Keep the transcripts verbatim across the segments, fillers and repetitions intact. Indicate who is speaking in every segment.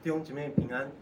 Speaker 1: 弟兄姐妹平安。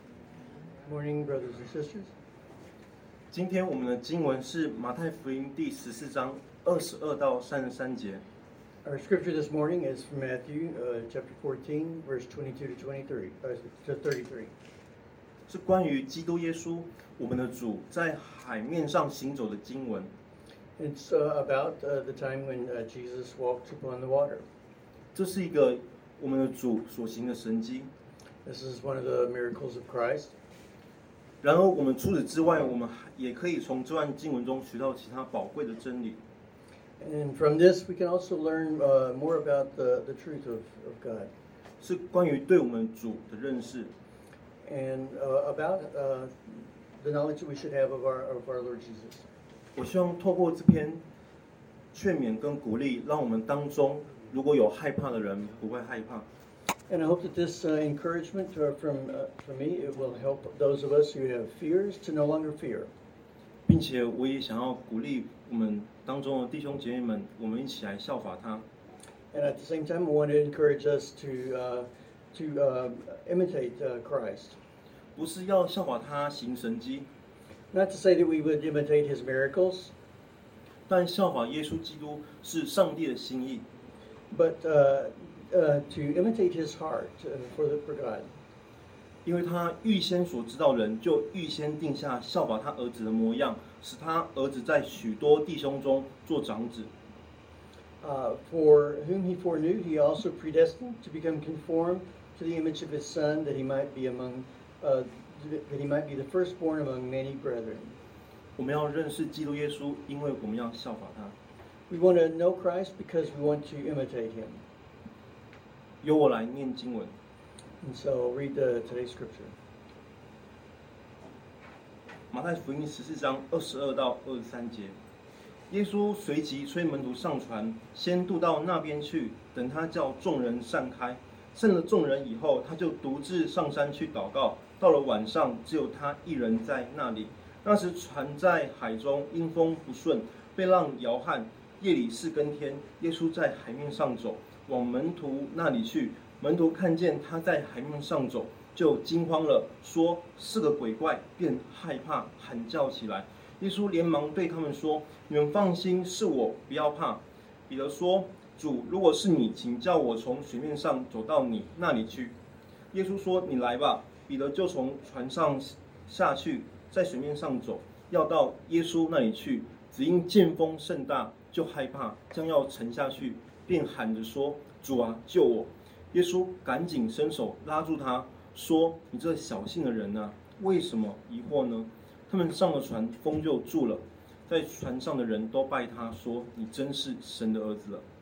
Speaker 2: Morning, brothers and sisters.
Speaker 1: 今天我们的经文是马太福音第十四章二十二到三十三节。
Speaker 2: Our scripture this morning is from Matthew uh, chapter fourteen, verse twenty-two to twenty-three, uh, to thirty-three.
Speaker 1: 是关于基督耶稣，我们的主在海面上行走的经文。
Speaker 2: It's uh, about uh, the time when uh, Jesus walked upon the water.
Speaker 1: 这是一个我们的主所行的神迹。
Speaker 2: This is one of the miracles of Christ.
Speaker 1: 然而，我们除此之外，我们也可以从这段经文中学到其他宝贵的真理。
Speaker 2: And from this, we can also learn uh, more about the, the truth of, of God.
Speaker 1: 是关于对我们主的认识。
Speaker 2: And uh, about uh, the knowledge that we should have of our, of our Lord Jesus.
Speaker 1: 我希望透过这篇劝勉跟鼓励，让我们当中如果有害怕的人，不会害怕。
Speaker 2: And I hope that this uh, encouragement uh, from, uh, from me, it will help those of us who have fears to no longer fear.
Speaker 1: 并且我也想要鼓励我们当中的弟兄姐妹们，我们一起来效法他。
Speaker 2: And at the same time, I want to encourage us to, uh, to uh, imitate uh, Christ.
Speaker 1: 不是要效法他行神迹，
Speaker 2: Not to say that we would imitate his miracles,
Speaker 1: 但效法耶稣基督是上帝的心意。
Speaker 2: but uh, uh, to imitate his heart uh, for, the, for God.
Speaker 1: 因为他预先所知道人，就预先定下效法他儿子的模样，使他儿子在许多弟兄中做长子。
Speaker 2: Uh, for whom he foreknew, he also predestined to become conformed to the image of his Son, that he might be among, uh, that he might be the firstborn among many brethren.
Speaker 1: 我们要认识基督耶稣，因为我们要效法他。
Speaker 2: We want to know Christ because we want to imitate him.
Speaker 1: 由我来念经文。
Speaker 2: And so read the, today's scripture.
Speaker 1: 马太福音十四章二十二到二十三节，耶稣随即催门徒上船，先渡到那边去，等他叫众人散开。散了众人以后，他就独自上山去祷告。到了晚上，只有他一人在那里。那时船在海中，因风不顺，被浪摇撼。夜里四更天，耶稣在海面上走，往门徒那里去。门徒看见他在海面上走，就惊慌了，说是个鬼怪，便害怕，喊叫起来。耶稣连忙对他们说：“你们放心，是我，不要怕。”彼得说：“主，如果是你，请叫我从水面上走到你那里去。”耶稣说：“你来吧。”彼得就从船上下去，在水面上走，要到耶稣那里去，只因见风甚大，就害怕，将要沉下去，便喊着说：“主啊，救我！”耶稣赶紧伸手拉住他，说：“你这小信的人啊，为什么疑惑呢？”他们上了船，风就住了。在船上的人都拜他，说：“你真是神的儿子了。”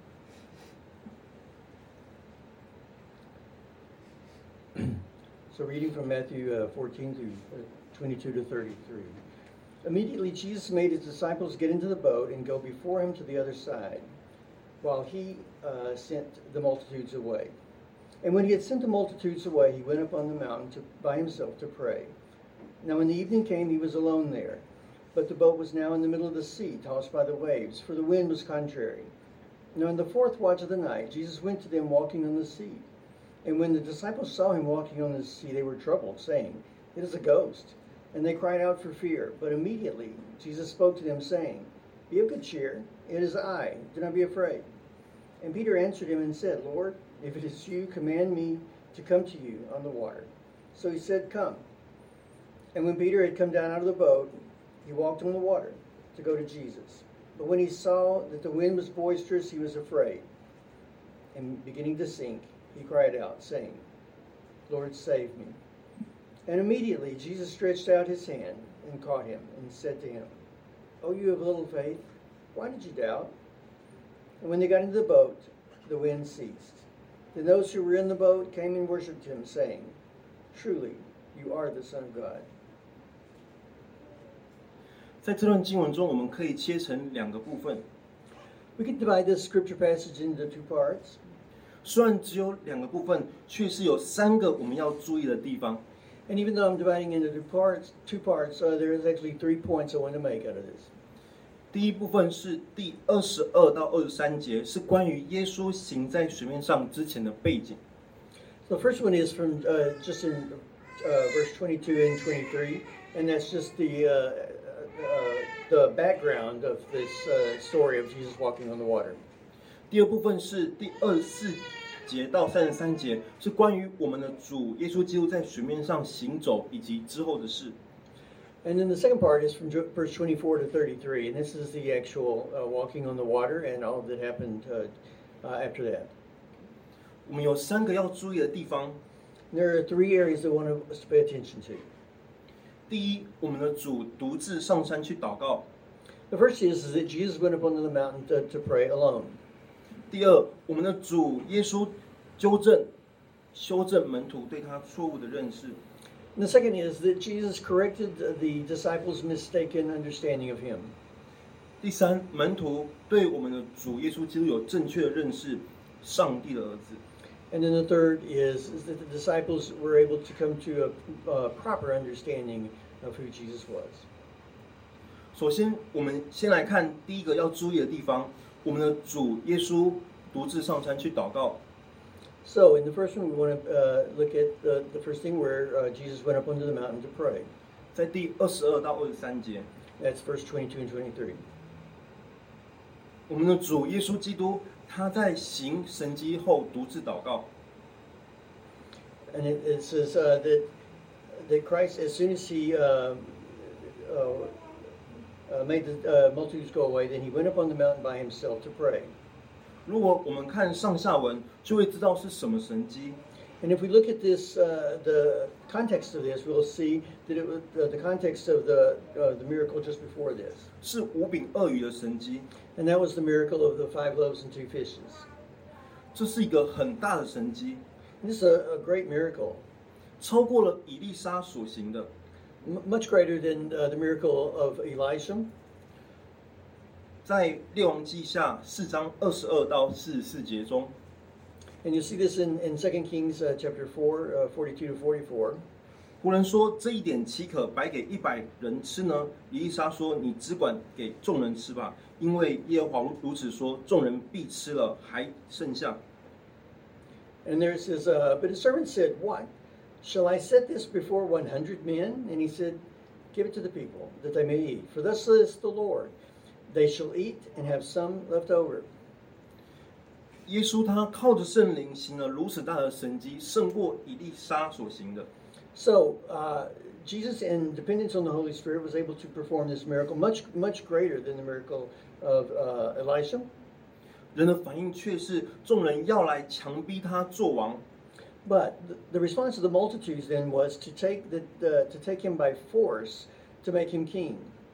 Speaker 2: So reading from Matthew uh, fourteen to uh, twenty-two to thirty-three. Immediately Jesus made his disciples get into the boat and go before him to the other side, while he uh, sent the multitudes away. And when he had sent the multitudes away, he went up on the mountain to, by himself to pray. Now when the evening came, he was alone there. But the boat was now in the middle of the sea, tossed by the waves, for the wind was contrary. Now in the fourth watch of the night, Jesus went to them walking on the sea. And when the disciples saw him walking on the sea, they were troubled, saying, "It is a ghost." And they cried out for fear. But immediately Jesus spoke to them, saying, "Be of good cheer, it is I, do not be afraid." And Peter answered him and said, "Lord, if it is you, command me to come to you on the water." So he said, "Come." And when Peter had come down out of the boat, he walked on the water to go to Jesus. But when he saw that the wind was boisterous, he was afraid. And beginning to sink, he cried out, saying, "Lord, save me." And immediately Jesus stretched out his hand and caught him and said to him, "O you of little faith, why did you doubt?" And when they got into the boat, the wind ceased. Then those who were in the boat came and worshipped him, saying, "Truly, you are the Son of God."
Speaker 1: 在这段经文中，我们可以切成两个部分。
Speaker 2: We can divide this scripture passage into two parts.
Speaker 1: 虽然只有两个部分，却是有三个我们要注意的地方。
Speaker 2: And even though I'm dividing into two parts, two parts, uh, there is actually three points I want to make out of this.
Speaker 1: 第一部分是第二十二到二十三节，是关于耶稣行在水面上之前的背景。
Speaker 2: The first one is from uh, just in uh, verse twenty-two and twenty-three, and that's just the uh, uh, the background of this uh, story of Jesus walking on the water.
Speaker 1: 第二部分是第二十四节到三十三节，是关于我们的主耶稣基督在水面上行走以及之后的事。
Speaker 2: And then the second part is from verse twenty-four to thirty-three, and this is the actual uh, walking on the water and all that happened uh, uh, after that.
Speaker 1: 我们有三个要注意的地方。
Speaker 2: There are three areas that I want us to pay attention to.
Speaker 1: 第一，我们的主独自上山去祷告。
Speaker 2: The first is, is that Jesus went up onto the mountain to, to pray alone.
Speaker 1: 第二，我们的主耶稣纠正、修正门徒对他错误的认识。
Speaker 2: And the second is that Jesus corrected the disciples' mistaken understanding of him.
Speaker 1: 第三，门徒对我们的主耶稣基督有正确的认识，上帝的儿子。
Speaker 2: And then the third is, is that the disciples were able to come to a, a proper understanding of who Jesus was.
Speaker 1: 首先，我们先来看第一个要注意的地方，我们的主耶稣独自上山去祷告。
Speaker 2: So in the first one, we want to uh, look at the, the first thing where uh, Jesus went up onto the mountain to pray.
Speaker 1: 在第二十二到二十三节，
Speaker 2: That's verse twenty-two and twenty-three.
Speaker 1: 我们的主耶稣基督他在行神迹后独自祷告。
Speaker 2: And it, it says uh, that that Christ, as soon as he uh, uh, uh, made the uh, multitudes go away, then he went up on the mountain by himself to pray.
Speaker 1: 如果我们看上下文，就会知道是什么神迹。
Speaker 2: And if we look at this, uh, the context of this, we'll see that it was uh, the context of the uh, the miracle just before this.
Speaker 1: 是五饼二鱼的神迹，
Speaker 2: And that was the miracle of the five loaves and two fishes.
Speaker 1: 这是一个很大的神迹，
Speaker 2: This is a, a great miracle,
Speaker 1: 超过了以利沙所行的。
Speaker 2: M- much greater than uh, the miracle of Elisha.
Speaker 1: 在列王记下四章二十二到四十四节中，
Speaker 2: And you see this in, in Second Kings uh, chapter four, uh, forty-two to forty-four.
Speaker 1: 仆人说：“这一点岂可白给一百人吃呢？”以利沙说：“你只管给众人吃吧，因为耶和华如此说，众人必吃了，还剩下。”
Speaker 2: And there it says, uh, but his servant said, "What? Shall I set this before one hundred men?" And he said, "Give it to the people, that they may eat. For thus says the Lord, they shall eat and have some left over."
Speaker 1: 耶稣他靠着圣灵行了如此大的神迹，胜过以利沙所行的。
Speaker 2: So uh, Jesus, in dependence on the Holy Spirit, was able to perform this miracle, much much greater than the miracle of uh, Elisha.
Speaker 1: 人的反应却是众人要来强逼他做王。
Speaker 2: But the, the response of the multitudes then was to take the, the to take him by force to make him king.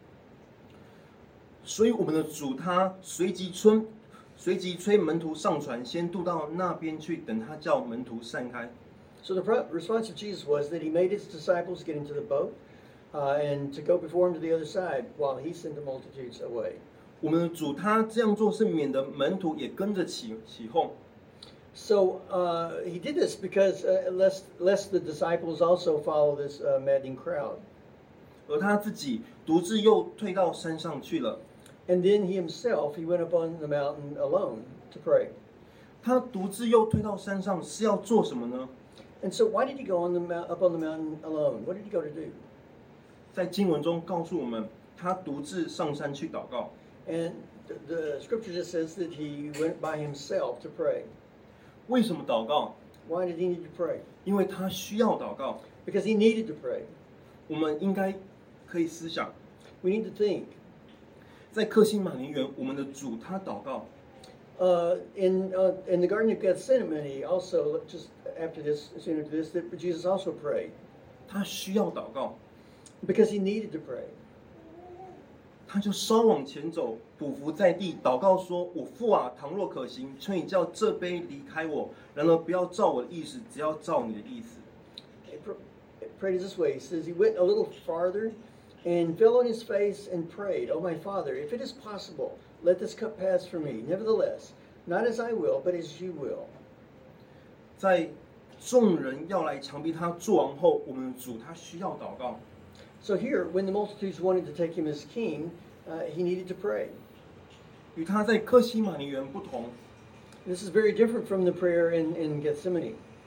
Speaker 1: 所以我们的主他随即催随即催门徒上船，先渡到那边去，等他叫门徒散开。
Speaker 2: So the pro- response of Jesus was that he made his disciples get into the boat uh, and to go before him to the other side while he sent the multitudes away.
Speaker 1: 我们的主他这样做是免得门徒也跟着起起哄。
Speaker 2: So uh, he did this because uh, lest lest the disciples also follow this uh, maddening crowd.
Speaker 1: 而他自己独自又退到山上去了。
Speaker 2: And then he himself, he went up on the mountain alone to pray.
Speaker 1: 他独自又退到山上是要做什么呢？
Speaker 2: And so why did he go on the mount, up on the mountain alone? What did he go to do?
Speaker 1: 在经文中告诉我们，他独自上山去祷告。
Speaker 2: And the, the scripture just says that he went by himself to pray.
Speaker 1: 为什么祷告？
Speaker 2: Why did he need to pray?
Speaker 1: 因为他需要祷告。
Speaker 2: Because he needed to pray.
Speaker 1: 我们应该可以思想，
Speaker 2: We need to think.
Speaker 1: 在克西马尼园，我们的主他祷告。
Speaker 2: Uh, in uh, in the Garden of Gethsemane, also just after this, soon after this, that Jesus also prayed
Speaker 1: 他需要祷告，
Speaker 2: because he needed to pray.
Speaker 1: 他就稍往前走，匍匐在地，祷告说：“我父啊，倘若可行，求你叫这杯离开我，然而不要照我的意思，只要照你的意思。”
Speaker 2: He pr- prayed this way. He says he went a little farther and fell on his face and prayed, "Oh my Father, if it is possible, let this cup pass from me. Nevertheless, not as I will, but as you will."
Speaker 1: 在众人要来强逼他做王后，我们的主他需要祷告。
Speaker 2: So here, when the multitudes wanted to take him as king, uh, he needed to pray.
Speaker 1: 与他在克西马尼园不同，
Speaker 2: This is very different from the prayer in, in Gethsemane.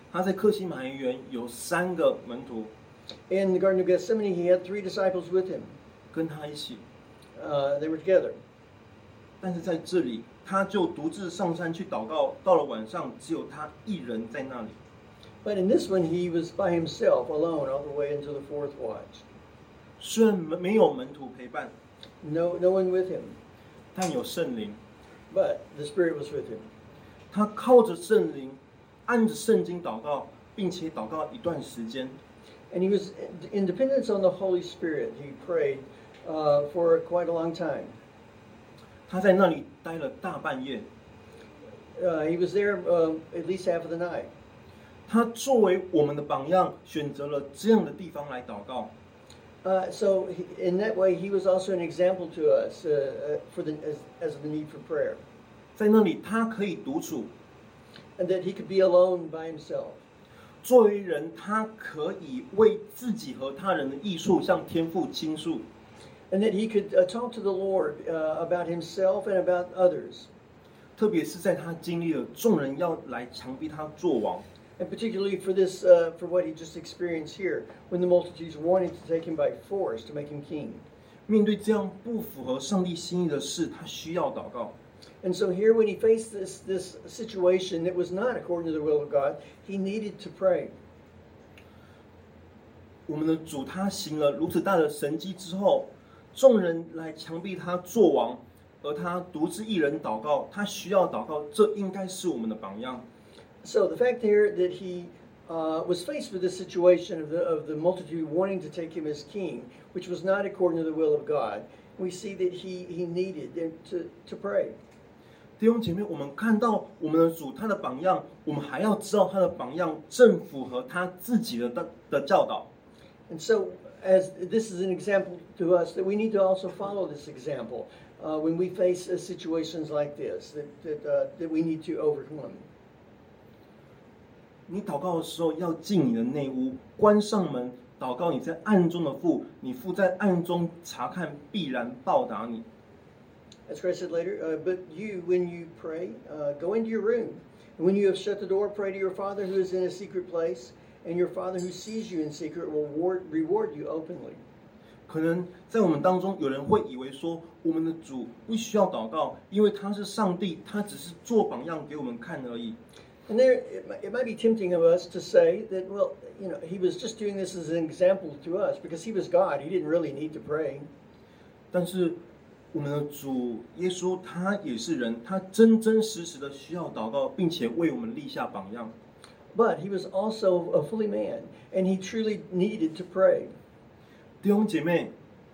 Speaker 1: 他在客西马尼园有三个门徒
Speaker 2: In the Garden of Gethsemane, he had three disciples with him.
Speaker 1: 跟他一起，
Speaker 2: Uh, they were together.
Speaker 1: 但是在这里他就独自上山去祷告。到了晚上，只有他一人在那里。
Speaker 2: But in this one, he was by himself, alone, all the way into the fourth watch.
Speaker 1: 虽然没有门徒陪伴，
Speaker 2: No, no one with him,
Speaker 1: 但有圣灵。
Speaker 2: but the Spirit was with him.
Speaker 1: 他靠着圣灵，按着圣经祷告，并且祷告一段时间。
Speaker 2: And he was in dependence on the Holy Spirit. He prayed uh, for quite a long time.
Speaker 1: 他在那里待了大半夜。
Speaker 2: Uh, he was there uh, at least half of the night.
Speaker 1: 他作为我们的榜样，选择了这样的地方来祷告。
Speaker 2: Uh, so he, in that way, he was also an example to us uh, uh, for the, as, as the need for prayer.
Speaker 1: 在那里，他可以独处。
Speaker 2: And that he could be alone by himself.
Speaker 1: 作为人，他可以为自己和他人的艺术向天父倾诉。
Speaker 2: And that he could uh, talk to the Lord uh, about himself and about others.
Speaker 1: 特别是在他经历了众人要来强逼他做王，
Speaker 2: And particularly for this, uh, for what he just experienced here, when the multitudes wanted to take him by force to make him king.
Speaker 1: 面对这样不符合上帝心意的事，他需要祷告。
Speaker 2: And so here, when he faced this this situation that was not according to the will of God, he needed to pray.
Speaker 1: 我们的主他行了如此大的神迹之后，众人来强逼他做王，而他独自一人祷告，他需要祷告，这应该是我们的榜样。
Speaker 2: So the fact here that he uh, was faced with this situation of the of the multitude wanting to take him as king, which was not according to the will of God, we see that he he needed to to pray.
Speaker 1: 弟兄姐妹，我们看到我们的主他的榜样，我们还要知道他的榜样正符合他自己的的的教导。
Speaker 2: And so, as this is an example to us, that we need to also follow this example uh, when we face uh, situations like this that that, uh, that we need to overcome.
Speaker 1: 你祷告的时候要进你的内屋，关上门，祷告你在暗中的父，你父在暗中查看，必然报答你。
Speaker 2: As Christ said later, uh, but you, when you pray, uh, go into your room. And when you have shut the door, pray to your Father who is in a secret place, and your Father who sees you in secret will reward, reward you openly.
Speaker 1: 可能在我们当中，有人会以为说，我们的主不需要祷告，因为他是上帝，他只是做榜样给我们看而已。
Speaker 2: And there, it might, it might be tempting of us to say that, well, you know, he was just doing this as an example to us because he was God. He didn't really need to pray.
Speaker 1: 但是我们的主耶稣他也是人，他真真实实的需要祷告，并且为我们立下榜样。
Speaker 2: But he was also a fully man, and he truly needed to pray.
Speaker 1: 弟兄姐妹，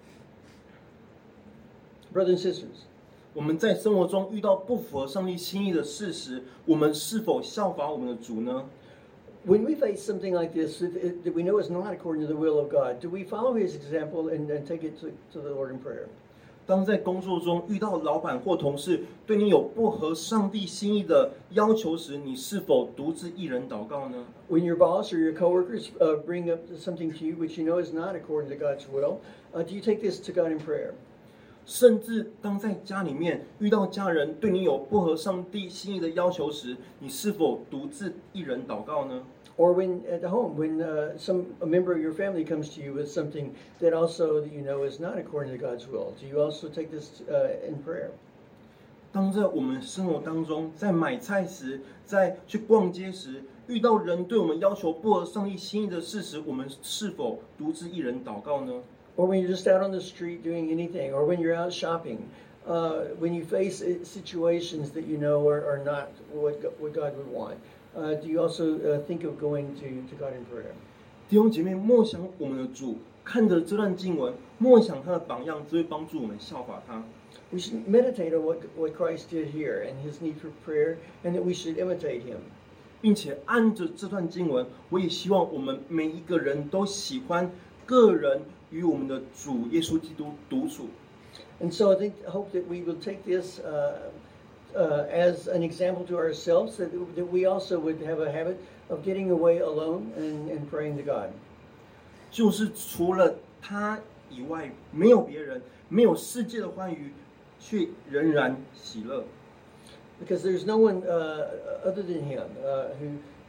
Speaker 2: Brothers and sisters,
Speaker 1: 我们在生活中遇到不符合上帝心意的事实，我们是否效法我们的主呢？
Speaker 2: when we face something like this that that we know is not according to the will of God, do we follow his example and, and take it to, to the Lord in prayer?
Speaker 1: 当在工作中遇到老板或同事对你有不合上帝心意的要求时，你是否独自一人祷告呢？
Speaker 2: When your boss or your coworkers uh, bring up something to you which you know is not according to God's will, uh, do you take this to God in prayer?
Speaker 1: 甚至当在家里面遇到家人对你有不合上帝心意的要求时，你是否独自一人祷告呢？
Speaker 2: Or when at home, when uh, some a member of your family comes to you with something that also that you know is not according to God's will, do you also take this uh, in prayer?
Speaker 1: 当在我们生活当中，在买菜时，在去逛街时，遇到人对我们要求不合上帝心意的事时，我们是否独自一人祷告呢？
Speaker 2: Or when you're just out on the street doing anything, or when you're out shopping, uh, when you face situations that you know are, are not what what God would want, uh, do you also uh, think of going to, to God in prayer?
Speaker 1: 弟兄姐妹，默想我们的主，看着这段经文，默想他的榜样，只会帮助我们效法他。
Speaker 2: We should meditate on what what Christ did here and his need for prayer, and that we should imitate him.
Speaker 1: 并且按着这段经文，我也希望我们每一个人都喜欢个人与我们的主耶稣基督独处。
Speaker 2: And so I think, hope that we will take this uh, uh, as an example to ourselves, that, that we also would have a habit of getting away alone and, and praying to God.
Speaker 1: 就是除了他以外，没有别人，没有世界的欢愉，却仍然喜乐。
Speaker 2: Because there's no one uh, other than him uh, who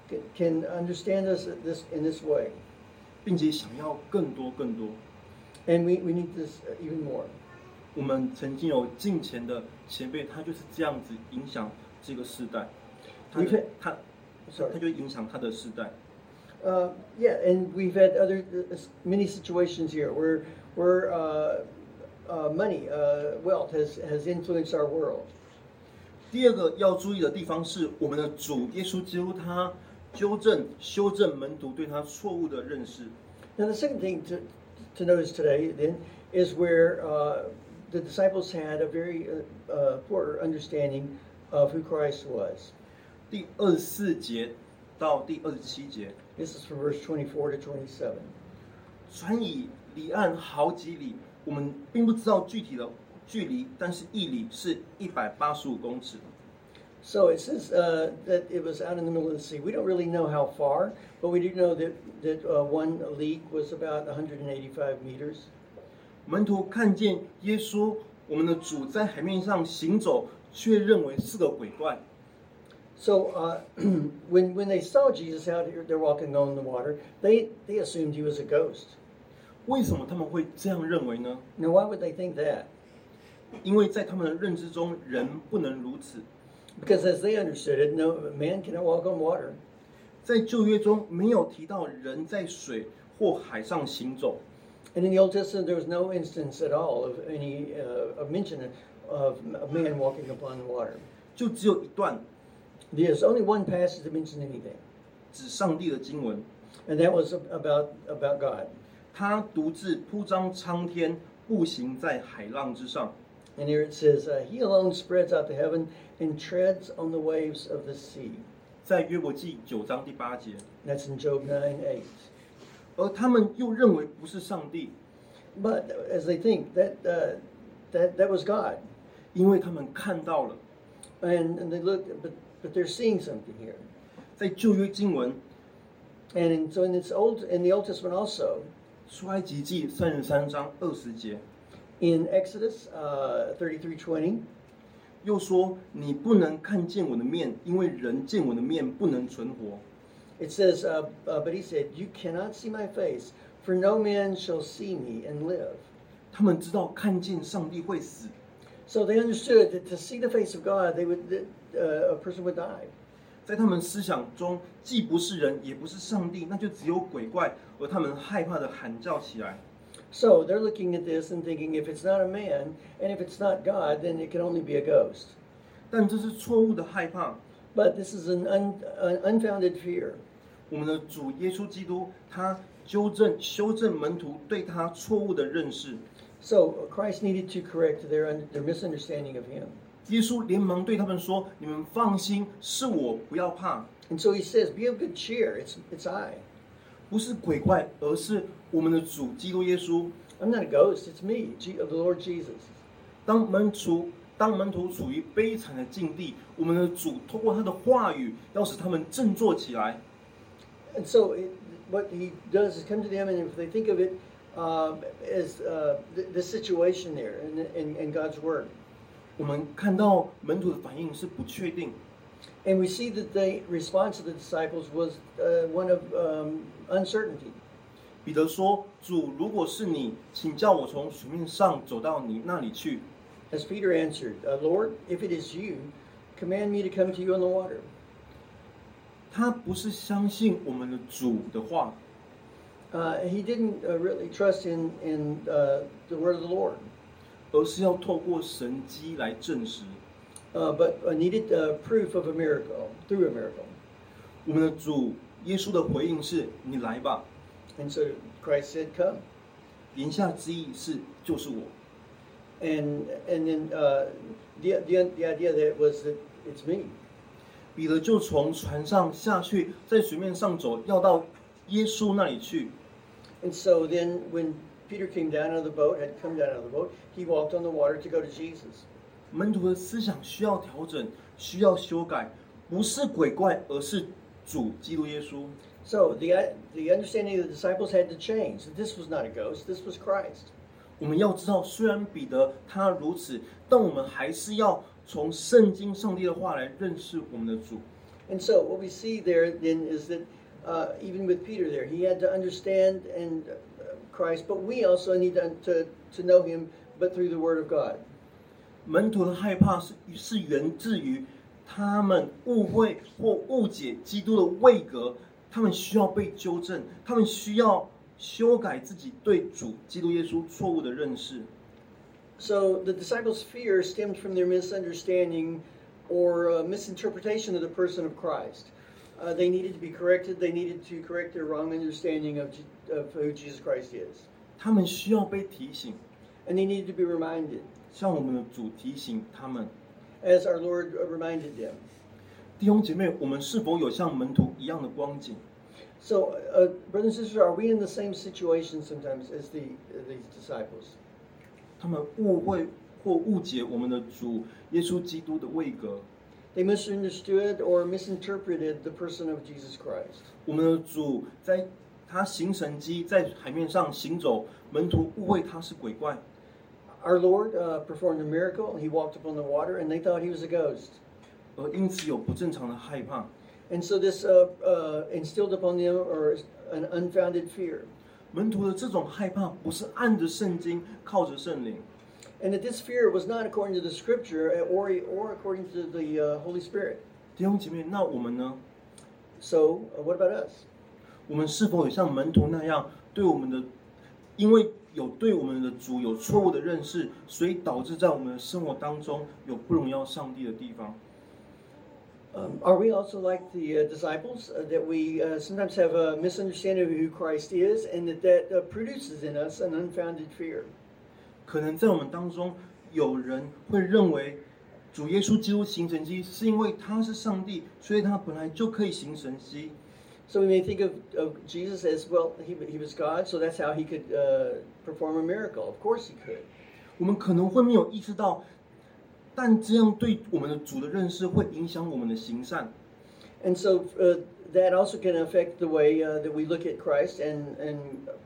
Speaker 2: can, can understand us this in this way,
Speaker 1: 并且想要更多更多。
Speaker 2: and we, we need this even more.
Speaker 1: 我们曾经有敬虔的前辈，他就是这样子影响这个世代，他
Speaker 2: We've had-
Speaker 1: 他
Speaker 2: Sorry.
Speaker 1: 他就影响他的世代。
Speaker 2: Uh, yeah, and we've had other uh, many situations here where where uh, uh, money, uh, wealth has has influenced our world.
Speaker 1: 第二个要注意的地方是，我们的主耶稣基督他纠正、修正门徒对他错误的认识。
Speaker 2: Now, the second thing to to notice today then is where uh, the disciples had a very uh, uh, poor understanding of who Christ was.
Speaker 1: 第二十四节到第二十七节，
Speaker 2: This is from verse twenty-four to twenty-seven.
Speaker 1: 船以离岸好几里，我们并不知道具体的距离，但是一里是一百八十五公尺。
Speaker 2: So it says uh, that it was out in the middle of the sea. We don't really know how far, but we do know that that uh, one league was about one hundred eighty-five meters.
Speaker 1: 门徒看见耶稣，我们的主在海面上行走，却认为是个鬼怪。
Speaker 2: So uh, when when they saw Jesus out here, they're walking on the water. They they assumed he was a ghost.
Speaker 1: 为什么他们会这样认为呢？
Speaker 2: Now, why would they think that?
Speaker 1: 因为在他们的认知中，人不能如此。
Speaker 2: Because as they understood it, no man cannot walk on water.
Speaker 1: 在旧约中没有提到人在水或海上行走，
Speaker 2: And in the Old Testament, there was no instance at all of any uh, of mention of a man walking upon the water.
Speaker 1: 就只有一段
Speaker 2: There's only one passage that mentions anything,
Speaker 1: 指上帝的经文，
Speaker 2: and that was about about God.
Speaker 1: 他独自铺张苍天，步行在海浪之上。
Speaker 2: And here it says, uh, "He alone spreads out the heaven and treads on the waves of the sea."
Speaker 1: 在约伯记九章第八节，
Speaker 2: That's in Job nine eight.
Speaker 1: 而他们又认为不是上帝，
Speaker 2: But as they think that uh, that that was God,
Speaker 1: 因为他们看到了
Speaker 2: and, and they look, but but they're seeing something here.
Speaker 1: 在旧约经文
Speaker 2: And in, so in this old in the Old Testament also,
Speaker 1: 出埃及记三十三章二十节，
Speaker 2: in Exodus uh, thirty-three twenty,
Speaker 1: 又说你不能看见我的面，因为人见我的面不能存活。
Speaker 2: it says, uh, uh, "But he said, you cannot see my face, for no man shall see me and live."
Speaker 1: 他们知道看见上帝会死，
Speaker 2: So they understood that to see the face of God, they would that, uh, a person would die.
Speaker 1: 在他们思想中，既不是人，也不是上帝，那就只有鬼怪，而他们害怕的喊叫起来。
Speaker 2: So they're looking at this and thinking, if it's not a man and if it's not God, then it can only be a ghost.
Speaker 1: 但这是错误的害怕。
Speaker 2: But this is an, un, an unfounded fear.
Speaker 1: 我们的主耶稣基督，他纠正、修正门徒对他错误的认识。
Speaker 2: So Christ needed to correct their un, their misunderstanding of him.
Speaker 1: 耶稣连忙对他们说：“你们放心，是我，不要怕，
Speaker 2: And so he says, be of good cheer. It's it's I.
Speaker 1: 不是鬼怪，而是我们的主基督耶稣。”
Speaker 2: I'm not a ghost. It's me, G, the Lord Jesus.
Speaker 1: 当门徒当门徒处于悲惨的境地，我们的主透过他的话语，要使他们振作起来。
Speaker 2: And so it, what he does is come to them, and if they think of it um, as uh, the, the situation there in, in, in God's Word,
Speaker 1: 我们看到门徒的反应是不确定，
Speaker 2: and we see that the response of the disciples was uh, one of um, uncertainty.
Speaker 1: 彼得说：“主，如果是你，请叫我从水面上走到你那里去。”
Speaker 2: As Peter answered, uh, Lord, if it is you, command me to come to you on the water.
Speaker 1: 他不是相信我们的主的话，
Speaker 2: Uh, he didn't uh, really trust in, in uh, the word of the Lord,
Speaker 1: 而是要透过神迹来证实。
Speaker 2: uh, but uh, needed uh, proof of a miracle, through a miracle.
Speaker 1: 我们的主耶稣的回应是：“你来吧。
Speaker 2: And so Christ said, come. ”
Speaker 1: 言下之意是就是我。
Speaker 2: And, and then uh, the, the, the idea that was that it's me.
Speaker 1: 彼得就从船上下去，在水面上走，要到耶稣那里去。
Speaker 2: And so then when Peter came down out of the boat, had come down out of the boat, he walked on the water to go to Jesus.
Speaker 1: 门徒的思想需要调整，需要修改，不是鬼怪，而是主基督耶稣。
Speaker 2: So the, the understanding of the disciples had to change. That this was not a ghost, this was Christ.
Speaker 1: 我们要知道，虽然彼得他如此，但我们还是要从圣经上帝的话来认识我们的主。
Speaker 2: And so what we see there then is that uh, even with Peter there, he had to understand and uh, Christ, but we also need to, to, to know him, but through the Word of God.
Speaker 1: 门徒的害怕是是源自于他们误会或误解基督的位格，他们需要被纠正，他们需要修改自己对主基督耶稣错误的认识。
Speaker 2: So the disciples' fear stemmed from their misunderstanding or uh, misinterpretation of the person of Christ. Uh, they needed to be corrected. They needed to correct their wrong understanding of, of who Jesus Christ is.
Speaker 1: 他们需要被提醒，
Speaker 2: And they needed to be reminded,
Speaker 1: 像我们的主提醒他们。
Speaker 2: as our Lord reminded them.
Speaker 1: 弟兄姐妹，我们是否有像门徒一样的光景？
Speaker 2: So, uh, brothers and sisters, are we in the same situation sometimes as the, uh, these disciples?
Speaker 1: 他们误会或误解我们的主耶稣基督的位格。
Speaker 2: They misunderstood or misinterpreted the person of Jesus Christ.
Speaker 1: 我们的主在他行神迹，在海面上行走，门徒误会他是鬼怪。
Speaker 2: Our Lord uh, performed a miracle. He walked upon the water, and they thought he was a ghost.
Speaker 1: 而因此有不正常的害怕。
Speaker 2: And so this uh, uh, instilled upon them or an unfounded fear.
Speaker 1: 门徒的这种害怕不是按着圣经，靠着圣灵。
Speaker 2: And that this fear was not according to the Scripture or, or according to the uh, Holy Spirit.
Speaker 1: 弟兄姐妹，那我们呢？
Speaker 2: So uh, what about us?
Speaker 1: 我们是否有像门徒那样，对我们的，因为有对我们的主有错误的认识，所以导致在我们的生活当中有不荣耀上帝的地方？
Speaker 2: Um, are we also like the uh, disciples uh, that we uh, sometimes have a misunderstanding of who Christ is, and that that uh, produces in us an unfounded fear?
Speaker 1: 可能在我们当中，有人会认为主耶稣基督行神迹，是因为他是上帝，所以他本来就可以行神迹。
Speaker 2: So we may think of, of Jesus as, well, he, he was God, so that's how he could uh, perform a miracle. Of course he could.
Speaker 1: 我们可能会没有意识到，但这样对我们的主的认识会影响我们的行善。
Speaker 2: And so uh, that also can affect the way uh, that we look at Christ and, and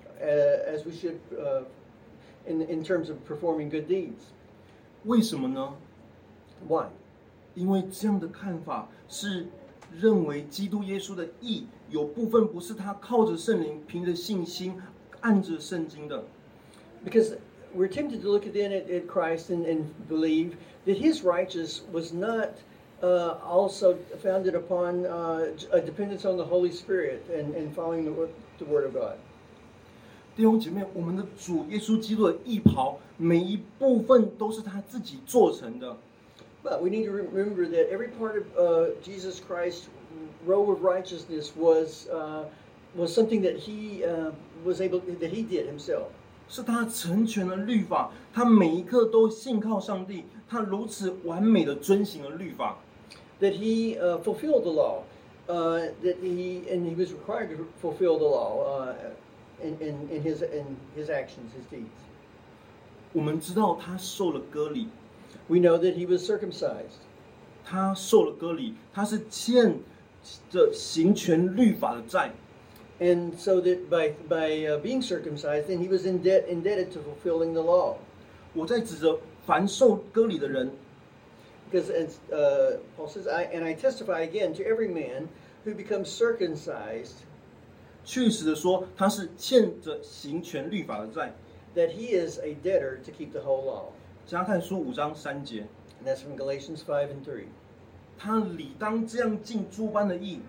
Speaker 2: uh, as we should uh, in, in terms of performing good deeds.
Speaker 1: 为什么呢？
Speaker 2: Why?
Speaker 1: 因为这样的看法是认为基督耶稣的义有部分不是他靠着圣灵，凭着信心按着圣经的。
Speaker 2: Because we're tempted to look again at, at Christ and, and believe that his righteousness was not uh, also founded upon uh, a dependence on the Holy Spirit and, and following the, the Word of God.
Speaker 1: 弟兄姐妹，我们的主耶稣基督的义袍，每一部分都是他自己做成的。
Speaker 2: But we need to remember that every part of uh, Jesus Christ's robe of righteousness was uh, was something that he uh, was able that he did himself.
Speaker 1: 是他成全了律法，他每一刻都信靠上帝，他如此完美的遵行了律法。
Speaker 2: That he uh, fulfilled the law, uh, that he and he was required to fulfill the law uh, in, in, in his in his actions, his deeds.
Speaker 1: 我们知道他受了割礼，
Speaker 2: We know that he was circumcised.
Speaker 1: 他受了割礼，他是欠着行全律法的债。
Speaker 2: And so that by by uh, being circumcised, then he was in debt, indebted to fulfilling the law.
Speaker 1: 我在指着凡受割礼的人，
Speaker 2: Because as uh, Paul says, I, and I testify again to every man who becomes circumcised
Speaker 1: 确实的说，他是欠着行全律法的债。
Speaker 2: that he is a debtor to keep the whole law.
Speaker 1: 加太书五章三节，
Speaker 2: And that's from Galatians five and three.
Speaker 1: 他理当这样尽诸般的义。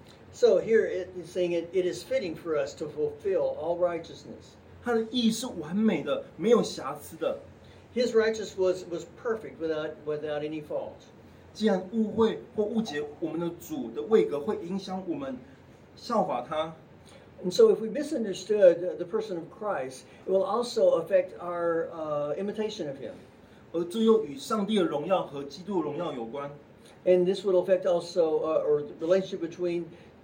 Speaker 2: So here it is saying it, it is fitting for us to fulfill all righteousness.
Speaker 1: 他的义是完美的，没有瑕疵的。
Speaker 2: His righteousness was, was perfect without without any fault.
Speaker 1: 既然误会或误解我们的主的位格，会影响我们效法他。
Speaker 2: And so if we misunderstood the person of Christ, it will also affect our uh, imitation of him.
Speaker 1: 而这又与上帝的荣耀和基督的荣耀有关。
Speaker 2: And this would affect also, uh, or the relationship between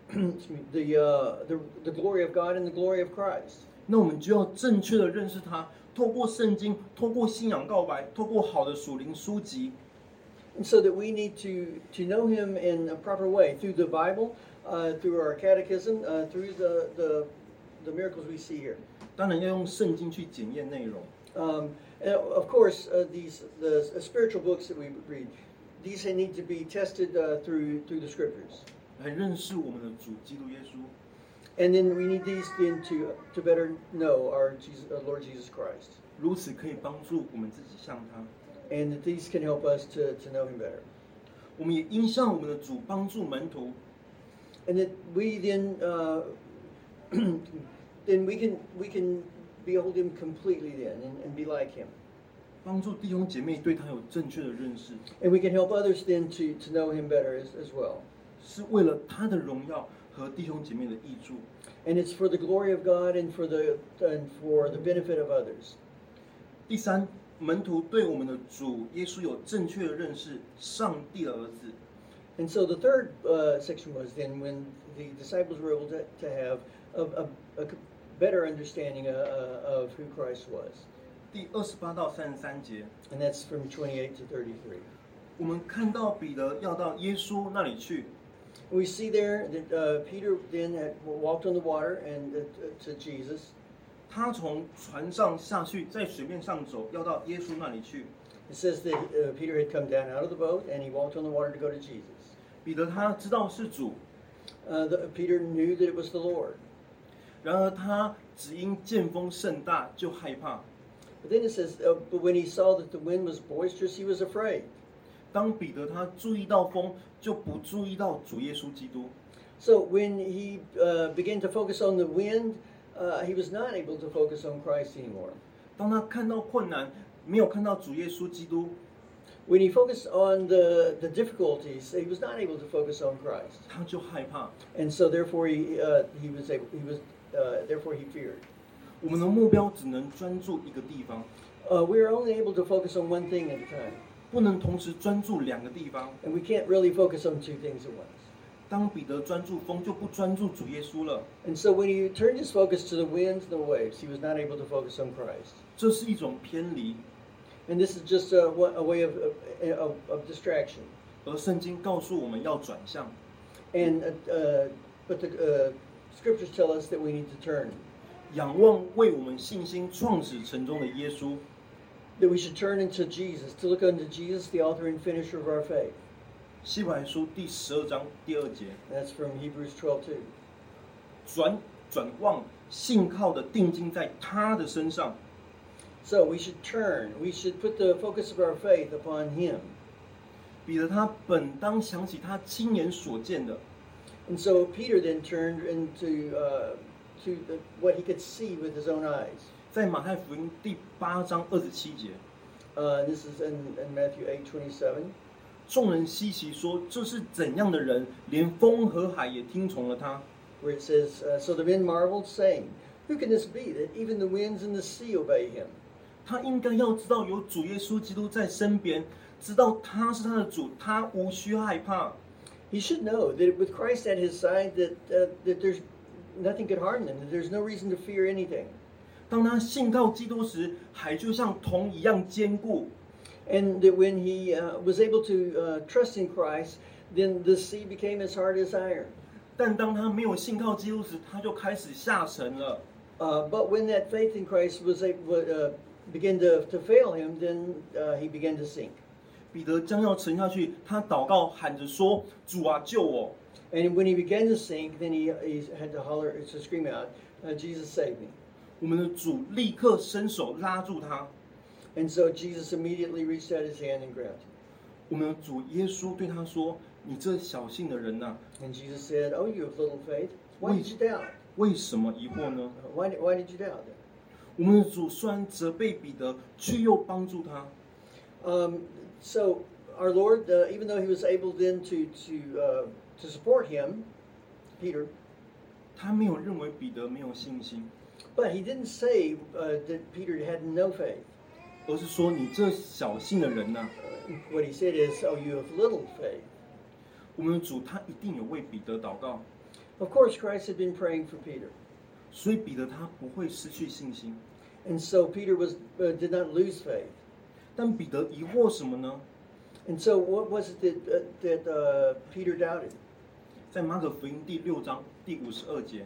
Speaker 2: the, uh, the the glory of God and the glory of Christ.
Speaker 1: 那我们就要正确的认识他，透过圣经，透过信仰告白，透过好的属灵书籍，
Speaker 2: And so that we need to, to know him in a proper way through the Bible, uh, through our catechism, uh, through the, the, the miracles we see here.
Speaker 1: 当然要用圣经去检验内容。
Speaker 2: Um, and of course, uh, these the spiritual books that we read. these need to be tested uh, through through the scriptures.
Speaker 1: 来认识我们的主基督耶稣。
Speaker 2: And then we need these then to to better know our Jesus, our Lord Jesus Christ.
Speaker 1: 如此可以帮助我们自己像他。
Speaker 2: And that these can help us to, to know him better.
Speaker 1: 我们也应向我们的主帮助门徒。
Speaker 2: And that we then uh, then we can we can behold him completely then and, and be like him.
Speaker 1: 帮助弟兄姐妹对他有正确的认识，
Speaker 2: And we can help others then to, to know him better as, as well.
Speaker 1: 是为了他的荣耀和弟兄姐妹的益处。
Speaker 2: And it's for the glory of God and for the and for the benefit of others.
Speaker 1: 第三，门徒对我们的主耶稣有正确的认识，上帝的儿子。
Speaker 2: And so the third uh, section was then when the disciples were able to, to have a, a, a better understanding uh, uh, of who Christ was.
Speaker 1: 第二十八到三十三节，
Speaker 2: And that's from twenty-eight to thirty-three.
Speaker 1: 我们看到彼得要到耶稣那里去，
Speaker 2: We see there that uh, Peter then had walked on the water and uh, to Jesus.
Speaker 1: 他从船上下去，在水面上走，要到耶稣那里去。
Speaker 2: It says that uh, Peter had come down out of the boat and he walked on the water to go to Jesus.
Speaker 1: 彼得他知道是主，
Speaker 2: Uh, the, Peter knew that it was the Lord.
Speaker 1: 然而他只因见风甚大就害怕。
Speaker 2: But then it says, uh, but when he saw that the wind was boisterous, he was afraid.
Speaker 1: 当彼得他注意到风，就不注意到主耶稣基督。
Speaker 2: So when he uh, began to focus on the wind, uh, he was not able to focus on Christ anymore.
Speaker 1: 当他看到困难，没有看到主耶稣基督，
Speaker 2: When he focused on the, the difficulties, he was not able to focus on Christ.
Speaker 1: 他就害怕。
Speaker 2: And so therefore he, uh, he was able, he was, uh, therefore he feared.
Speaker 1: 我们的目标只能专注一个地方，
Speaker 2: Uh, we are only able to focus on one thing at a time.
Speaker 1: 不能同时专注两个地方。
Speaker 2: And we can't really focus on two things at once.
Speaker 1: 当彼得专注风，就不专注主耶稣了。
Speaker 2: And so when he turned his focus to the winds and the waves, he was not able to focus on Christ.
Speaker 1: 这是一种偏离，
Speaker 2: And this is just a, a way of, of, of distraction.
Speaker 1: 而圣经告诉我们要转向。
Speaker 2: And uh, uh, but the uh, scriptures tell us that we need to turn,
Speaker 1: 仰望为我们信心创始成终的耶稣。
Speaker 2: that we should turn into Jesus, to look unto Jesus, the author and finisher of our faith.
Speaker 1: 希伯来书第十二章第二节，
Speaker 2: And that's from Hebrews twelve two.
Speaker 1: 转转望信靠的定睛在他的身上。
Speaker 2: So we should turn. We should put the focus of our faith upon Him.
Speaker 1: 彼得他本当想起他亲眼所见的，
Speaker 2: And so Peter then turned into uh, to the, what he could see with his own eyes.
Speaker 1: 在马太福音第八章二十七节，
Speaker 2: Uh, this is in, in Matthew eight twenty-seven.
Speaker 1: 众人稀奇说：“这是怎样的人？连风和海也听从了他。”
Speaker 2: Where it says, uh, so the men marveled, saying, "Who can this be, that even the winds and the sea obey him?"
Speaker 1: 他应该要知道有主耶稣基督在身边，知道他是他的主，他无需害怕。
Speaker 2: He should know that with Christ at his side, that uh, that there's nothing could harm them. That there's no reason to fear anything.
Speaker 1: 当他信靠基督时，海就像铜一样坚固。
Speaker 2: And that when he uh, was able to uh, trust in Christ, then the sea became as hard as iron.
Speaker 1: 但当他没有信靠基督时，他就开始下沉了。
Speaker 2: Uh, but when that faith in Christ was able, uh, began to, to fail him, then uh, he began to sink.
Speaker 1: 彼得将要沉下去，他祷告喊着说：“主啊，救我！”
Speaker 2: And when he began to sink, then he, he had to holler, to scream out, uh, "Jesus, save me!"
Speaker 1: 我们的主立刻伸手拉住他。
Speaker 2: And so Jesus immediately reached out his hand and grabbed him.
Speaker 1: 我们的主耶稣对他说：“你这小信的人呐、啊，
Speaker 2: And Jesus said, "Oh, you of little faith, why did you doubt?
Speaker 1: 为什么疑惑呢？”
Speaker 2: Uh, Why, why did you doubt?
Speaker 1: 我们的主虽然责备彼得，却又帮助他。
Speaker 2: Um, so our Lord, uh, even though he was able then to to uh, to support him, Peter,
Speaker 1: 他没有认为彼得没有信心，
Speaker 2: but he didn't say uh, that Peter had no faith.
Speaker 1: 而是说你这小信的人呐、啊，
Speaker 2: Uh, what he said is, "Oh, you of little faith."
Speaker 1: 我们的主他一定有为彼得祷告，
Speaker 2: Of course, Christ had been praying for Peter,
Speaker 1: 所以彼得他不会失去信心。
Speaker 2: and so Peter was uh, did not lose faith.
Speaker 1: 但彼得疑惑什么呢？
Speaker 2: And so, what was it that uh, that uh, Peter doubted?
Speaker 1: 在马可福音第六章第五十二节，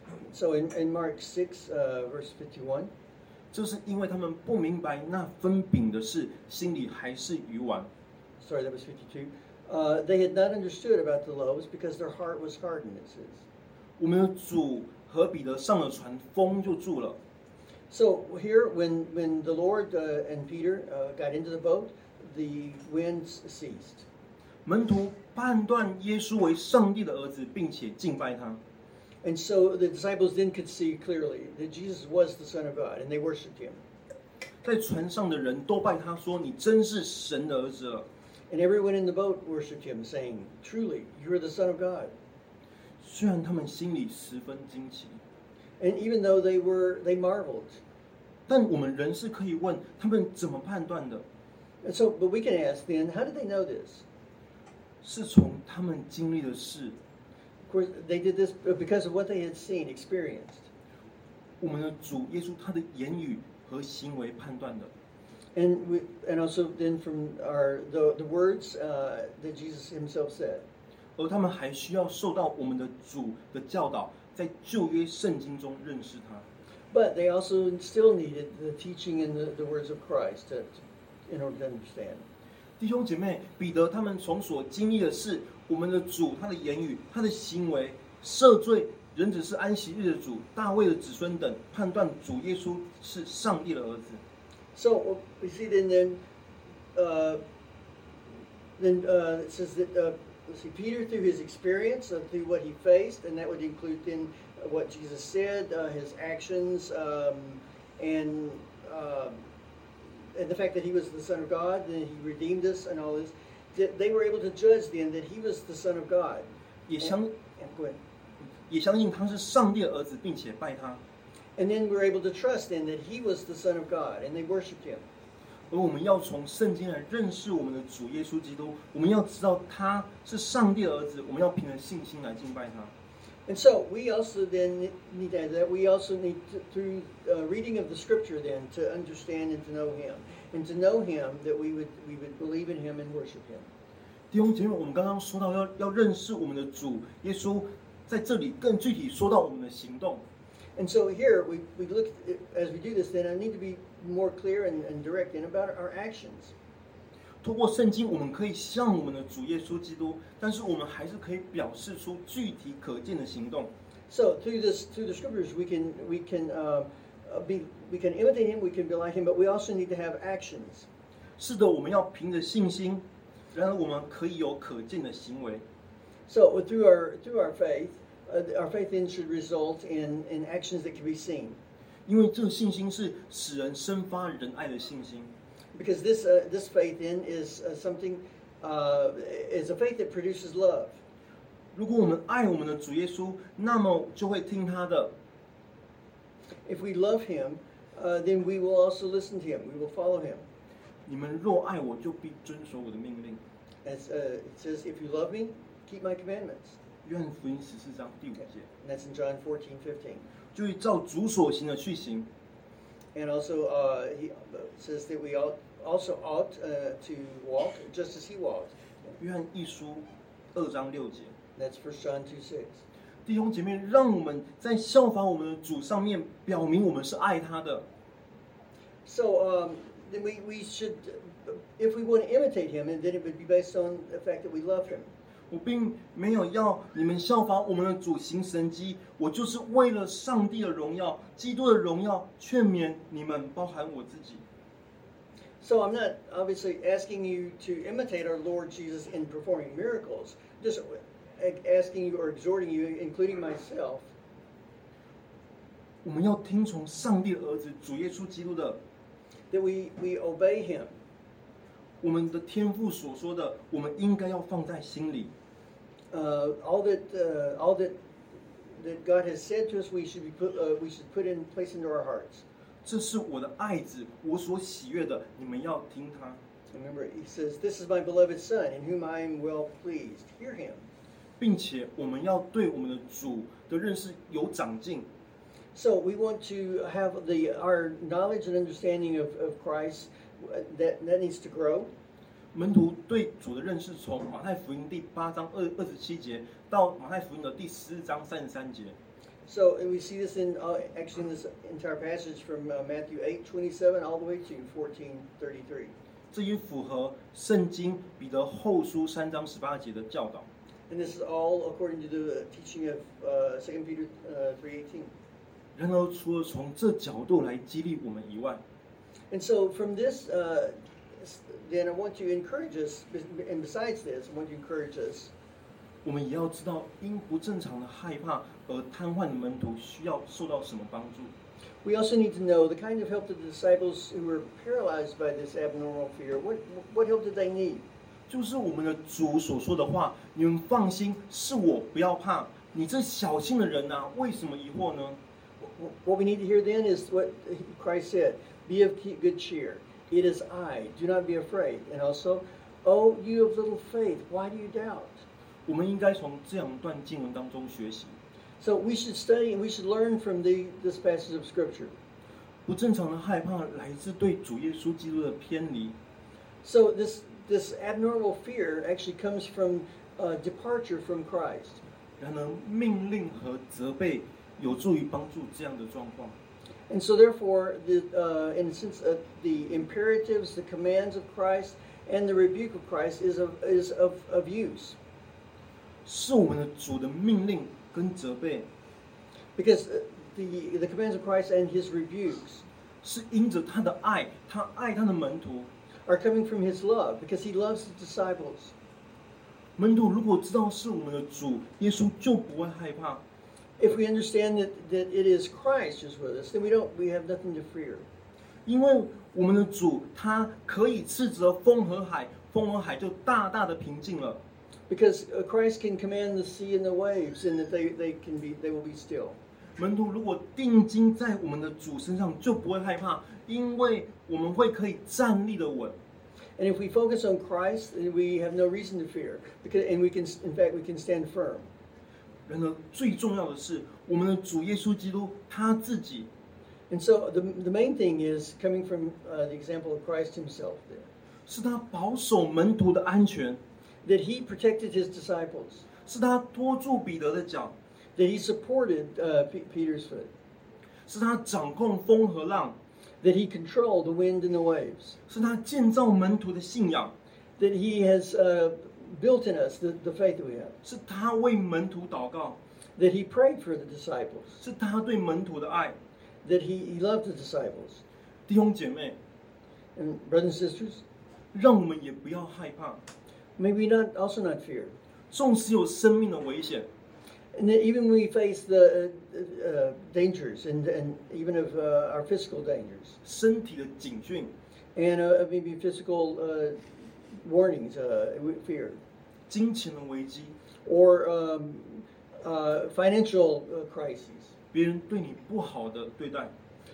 Speaker 2: So in, in Mark six, uh, verse fifty-one,
Speaker 1: 这是因为他们不明白那分饼的事，心里还是愚顽。
Speaker 2: sorry, that was fifty-two. Uh, they had not understood about the loaves because their heart was hardened, it says.
Speaker 1: 我们的主和彼得上了船，风就住了。
Speaker 2: So here, when, when the Lord uh, and Peter uh, got into the boat, the winds ceased.
Speaker 1: 门徒判断耶稣为上帝的儿子，并且敬拜他。
Speaker 2: And so the disciples then could see clearly that Jesus was the Son of God, and they worshipped him.
Speaker 1: 在船上的人都拜他说：“你真是神的儿子了。”
Speaker 2: And everyone in the boat worshipped him, saying, "Truly, you are the Son of God."
Speaker 1: 虽然他们心里十分惊奇，
Speaker 2: And even though they were, they marveled.
Speaker 1: 但我们仍是可以问他们怎么判断的？
Speaker 2: And so, but we can ask then, how did they know this?
Speaker 1: 是从他们经历的事。
Speaker 2: Of course, they did this because of what they had seen, experienced.
Speaker 1: 我们的主耶稣他的言语和行为判断的。
Speaker 2: And we, and also then from our the the words uh, that Jesus himself said.
Speaker 1: 而他们还需要受到我们的主的教导，在旧约圣经中认识他。
Speaker 2: But they also still needed the teaching and the, the words of Christ to, to, in order to understand.
Speaker 1: 弟兄姐妹，彼得他们从所经历的事，我们的主他的言语、他的行为、赦罪、人只是安息日的主、大卫的子孙等，判断主耶稣是上帝的儿子。
Speaker 2: So we see then then uh, then uh, it says that uh, let's see, Peter through his experience, uh, through what he faced, and that would include then what Jesus said, uh, his actions, um, and uh, and the fact that he was the Son of God, and he redeemed us, and all this. That they were able to judge then that he was the Son of God.
Speaker 1: 也相
Speaker 2: And, and, go ahead.
Speaker 1: 也相信他是上帝的儿子，并且拜他。
Speaker 2: And then we're able to trust then that he was the Son of God, and they worshipped him.
Speaker 1: 而我们要从圣经来认识我们的主耶稣基督，我们要知道他是上帝的儿子，我们要凭着信心来敬拜他。
Speaker 2: And so we also then need to, that we also need to, through uh, reading of the Scripture then to understand and to know Him, and to know Him that we would we would believe in Him and worship Him.
Speaker 1: 弟兄姐妹，我们刚刚说到要要认识我们的主耶稣，在这里更具体说到我们的行动。
Speaker 2: And so here we, we look as we do this, then I need to be more clear and, and direct in about our actions.
Speaker 1: 透过圣经，我们可以向我们的主耶稣基督，但是我们还是可以表示出具体可见的行动。
Speaker 2: So through this through the Scriptures we can we can uh, be we can imitate Him, we can be like Him, but we also need to have actions.
Speaker 1: 是的，我们要凭着信心，然而我们可以有可见的行为。
Speaker 2: So through our through our faith, uh, our faith then should result in in actions that can be seen.
Speaker 1: 因为这个信心是使人生发仁爱的信心。
Speaker 2: Because this uh, this faith then is uh, something uh, is a faith that produces love.
Speaker 1: 如果我们爱我们的主耶稣，那么就会听他的。
Speaker 2: If we love Him, uh, then we will also listen to Him. We will follow Him.
Speaker 1: 你们若爱我，就必遵守我的命令。
Speaker 2: As uh, it says, if you love Me, keep My commandments.
Speaker 1: 约翰福音十四章第五节，
Speaker 2: And that's in John fourteen fifteen.
Speaker 1: 就会照主所行的去行。
Speaker 2: And also, uh, He says that we ought, also ought uh, to walk just as He walked.
Speaker 1: 约翰一书二章六节，
Speaker 2: That's First John two six.
Speaker 1: 弟兄姐妹，让我们在效法我们的主上面，表明我们是爱他的。
Speaker 2: So um, then we, we should, if we want to imitate Him, and then it would be based on the fact that we love Him.
Speaker 1: 我并没有要你们效法我们的主行神迹，我就是为了上帝的荣耀、基督的荣耀，劝勉你们，包含我自己。
Speaker 2: So I'm not obviously asking you to imitate our Lord Jesus in performing miracles, just asking you or exhorting you, including myself,
Speaker 1: 我们要听从上帝的儿子主耶稣基督的，
Speaker 2: that we, we obey Him.
Speaker 1: 我们的天父所说的，我们应该要放在心里。
Speaker 2: Uh, all that uh, all that that God has said to us, we should be put uh, we should put in place into our hearts.
Speaker 1: 这是我的爱子，我所喜悦的，你们要听他。
Speaker 2: Remember, He says, "This is my beloved Son, in whom I am well pleased. Hear Him."
Speaker 1: 并且我们要对我们的主的认识有长进。
Speaker 2: So we want to have the our knowledge and understanding of, of Christ that that needs to grow.
Speaker 1: 门徒对主的认识，从马太福音第八章二二十七节到马太福音的第十章三十三节。
Speaker 2: So and we see this in uh, actually in this entire passage from uh, Matthew eight twenty seven all the way to fourteen thirty three.
Speaker 1: 这也符合圣经彼得后书三章十八节的教导。
Speaker 2: And this is all according to the teaching of uh, Second Peter uh, three eighteen.
Speaker 1: 然而，除了从这角度来激励我们以外，
Speaker 2: And so from this, uh, then I want to encourage us, and besides this, I want to encourage us.
Speaker 1: 我们也要知道，因不正常的害怕而瘫痪的门徒需要受到什么帮助。
Speaker 2: We also need to know the kind of help that the disciples who were paralyzed by this abnormal fear, what, what help did they need?
Speaker 1: 就是我们的主所说的话，你们放心，是我，不要怕。你这小心的人啊，为什么疑惑呢？
Speaker 2: What we need to hear then is what Christ said, be of good cheer. It is I, do not be afraid. And also, oh, you of little faith, why do you doubt?
Speaker 1: 我们应该从这两段经文当中学习。
Speaker 2: So we should study and we should learn from the, this passage of Scripture.
Speaker 1: 不正常的害怕来自对主耶稣基督的偏离。
Speaker 2: So this, this abnormal fear actually comes from uh, departure from Christ.
Speaker 1: 然而，命令和责备有助于帮助这样的状况。
Speaker 2: And so therefore, the, uh, in a sense, uh, the imperatives, the commands of Christ, and the rebuke of Christ is of, is of, of use.
Speaker 1: 是我们的主的命令跟责备，
Speaker 2: Because the, the commands of Christ and his rebukes
Speaker 1: 是因着他的爱，他爱他的门徒。
Speaker 2: are coming from his love, because he loves the disciples.
Speaker 1: 门徒如果知道是我们的主耶稣，就不会害怕。
Speaker 2: If we understand that, that it is Christ who's with us, then we don't we have nothing to fear.
Speaker 1: 因为我们的主他可以斥责风和海，风和海就大大的平静了。
Speaker 2: Because uh, Christ can command the sea and the waves, and that they, they can be they will be still.
Speaker 1: 门徒如果定睛在我们的主身上，就不会害怕，因为我们会可以站立的稳。
Speaker 2: And if we focus on Christ, then we have no reason to fear. Because and we can in fact we can stand firm.
Speaker 1: 然而最重要的是，我们的主耶稣基督他自己，
Speaker 2: And so the the main thing is coming from uh, the example of Christ himself there.
Speaker 1: 是他保守门徒的安全，
Speaker 2: That he protected his disciples.
Speaker 1: 是他托住彼得的脚，
Speaker 2: That he supported uh, P- Peter's foot.
Speaker 1: 是他掌控风和浪，
Speaker 2: That he controlled the wind and the waves.
Speaker 1: 是他建造门徒的信仰，
Speaker 2: That he has uh, built in us the, the faith that we have.
Speaker 1: 是他为门徒祷告，
Speaker 2: That he prayed for the disciples.
Speaker 1: 是他对门徒的爱。
Speaker 2: That he, he loved the disciples.
Speaker 1: 弟兄姐妹，
Speaker 2: And brothers and sisters,
Speaker 1: 让我们也不要害怕，
Speaker 2: may we not also not fear.
Speaker 1: 纵使有生命的危险，
Speaker 2: And that even when we face the uh, uh, dangers and, and even of uh, our physical dangers
Speaker 1: 身体的警讯，
Speaker 2: and uh, maybe physical uh, warnings, uh, we fear,
Speaker 1: 金钱的危机，
Speaker 2: or um, uh, financial uh, crises,
Speaker 1: 别人对你不好的对待，